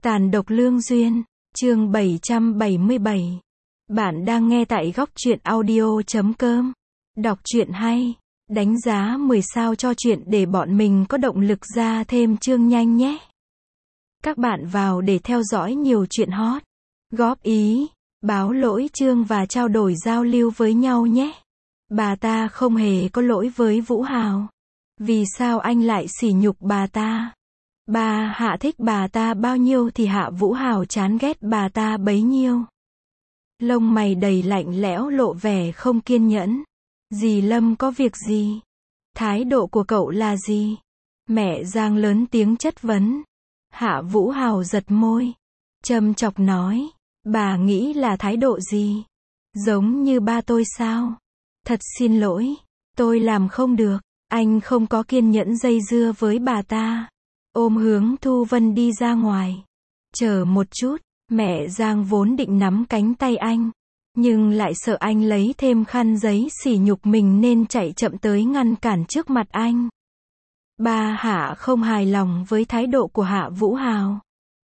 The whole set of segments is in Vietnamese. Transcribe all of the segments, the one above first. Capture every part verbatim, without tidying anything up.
Tàn độc lương duyên, chương bảy trăm bảy mươi bảy. Bạn đang nghe tại góc truyện audio chấm com. Đọc truyện hay, đánh giá mười sao cho truyện để bọn mình có động lực ra thêm chương nhanh nhé. Các bạn vào để theo dõi nhiều chuyện hot, góp ý, báo lỗi chương và trao đổi giao lưu với nhau nhé. Bà ta không hề có lỗi với Vũ Hào. Vì sao anh lại sỉ nhục bà ta? Bà Hạ thích bà ta bao nhiêu thì Hạ Vũ Hào chán ghét bà ta bấy nhiêu. Lông mày đầy lạnh lẽo lộ vẻ không kiên nhẫn. Dì Lâm có việc gì? Thái độ của cậu là gì? Mẹ Giang lớn tiếng chất vấn. Hạ Vũ Hào giật môi, châm chọc nói, bà nghĩ là thái độ gì? Giống như ba tôi sao? Thật xin lỗi, tôi làm không được. Anh không có kiên nhẫn dây dưa với bà ta. Ôm Hướng Thu Vân đi ra ngoài. Chờ một chút, mẹ Giang vốn định nắm cánh tay anh, nhưng lại sợ anh lấy thêm khăn giấy sỉ nhục mình nên chạy chậm tới ngăn cản trước mặt anh. Bà Hạ không hài lòng với thái độ của Hạ Vũ Hào.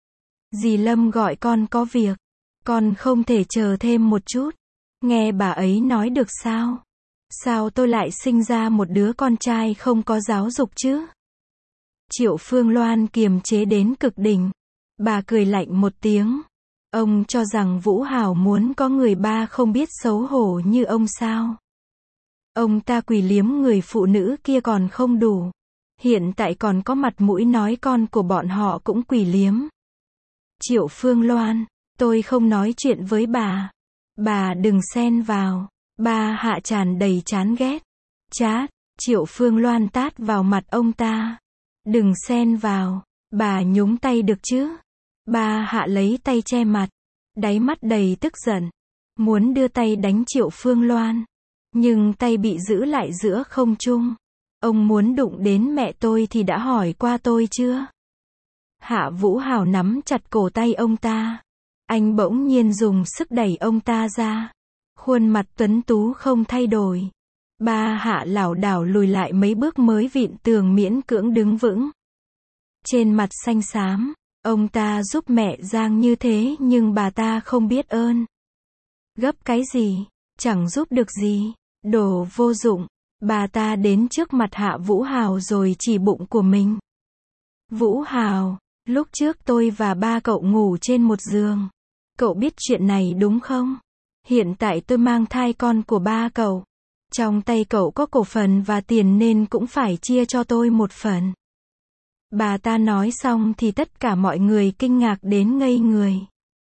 Dì Lâm gọi con có việc, con không thể chờ thêm một chút. Nghe bà ấy nói được sao? Sao tôi lại sinh ra một đứa con trai không có giáo dục chứ? Triệu Phương Loan kiềm chế đến cực đỉnh. Bà cười lạnh một tiếng. Ông cho rằng Vũ Hào muốn có người ba không biết xấu hổ như ông sao? Ông ta quỳ liếm người phụ nữ kia còn không đủ. Hiện tại còn có mặt mũi nói con của bọn họ cũng quỳ liếm. Triệu Phương Loan, tôi không nói chuyện với bà. Bà đừng xen vào. Bà Hạ tràn đầy chán ghét. Chát, Triệu Phương Loan tát vào mặt ông ta. Đừng xen vào, bà nhúng tay được chứ? Bà Hạ lấy tay che mặt, đáy mắt đầy tức giận, muốn đưa tay đánh Triệu Phương Loan, nhưng tay bị giữ lại giữa không trung. Ông muốn đụng đến mẹ tôi thì đã hỏi qua tôi chưa? Hạ Vũ Hào nắm chặt cổ tay ông ta. Anh bỗng nhiên dùng sức đẩy ông ta ra. Khuôn mặt tuấn tú không thay đổi. Bà Hạ lảo đảo lùi lại mấy bước mới vịn tường miễn cưỡng đứng vững. Trên mặt xanh xám, ông ta giúp mẹ Giang như thế nhưng bà ta không biết ơn. Gấp cái gì? Chẳng giúp được gì. Đồ vô dụng. Bà ta đến trước mặt Hạ Vũ Hào rồi chỉ bụng của mình. Vũ Hào, lúc trước tôi và ba cậu ngủ trên một giường. Cậu biết chuyện này đúng không? Hiện tại tôi mang thai con của ba cậu. Trong tay cậu có cổ phần và tiền nên cũng phải chia cho tôi một phần. Bà ta nói xong thì tất cả mọi người kinh ngạc đến ngây người.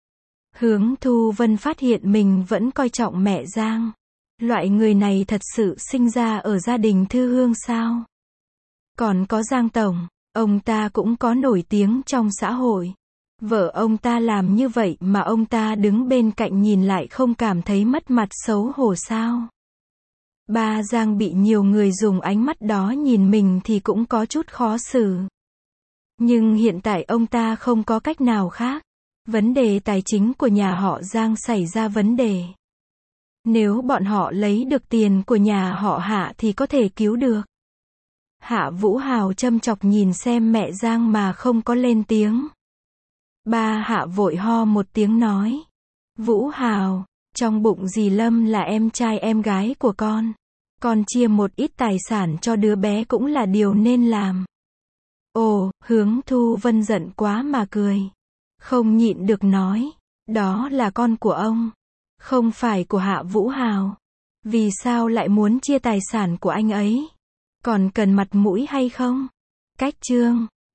Hướng Thu Vân phát hiện mình vẫn coi trọng mẹ Giang. Loại người này thật sự sinh ra ở gia đình thư hương sao? Còn có Giang Tổng, ông ta cũng có nổi tiếng trong xã hội. Vợ ông ta làm như vậy mà ông ta đứng bên cạnh nhìn lại không cảm thấy mất mặt xấu hổ sao? Ba Giang bị nhiều người dùng ánh mắt đó nhìn mình thì cũng có chút khó xử. Nhưng hiện tại ông ta không có cách nào khác. Vấn đề tài chính của nhà họ Giang xảy ra vấn đề. Nếu bọn họ lấy được tiền của nhà họ Hạ thì có thể cứu được. Hạ Vũ Hào châm chọc nhìn xem mẹ Giang mà không có lên tiếng. Ba Hạ vội ho một tiếng nói. Vũ Hào, trong bụng dì Lâm là em trai em gái của con. Con chia một ít tài sản cho đứa bé cũng là điều nên làm. Ồ, Hướng Thu Vân giận quá mà cười. Không nhịn được nói. Đó là con của ông. Không phải của Hạ Vũ Hào. Vì sao lại muốn chia tài sản của anh ấy? Còn cần mặt mũi hay không? Cách chương.